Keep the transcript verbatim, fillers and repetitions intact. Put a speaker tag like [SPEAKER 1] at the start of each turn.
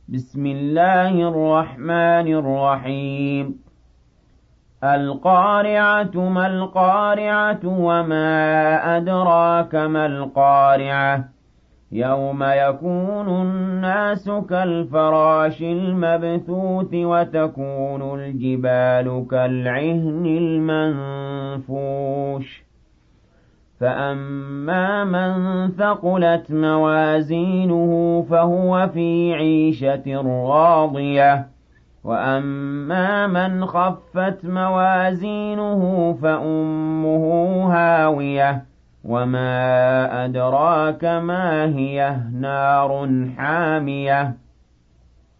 [SPEAKER 1] بسم الله الرحمن الرحيم القارعة ما القارعة وما أدراك ما القارعة يوم يكون الناس كالفراش المبثوث وتكون الجبال كالعهن المنفوش فأما من ثقلت موازينه فهو في عيشة راضية وأما من خفت موازينه فأمه هاوية وما أدراك ما هي نار حامية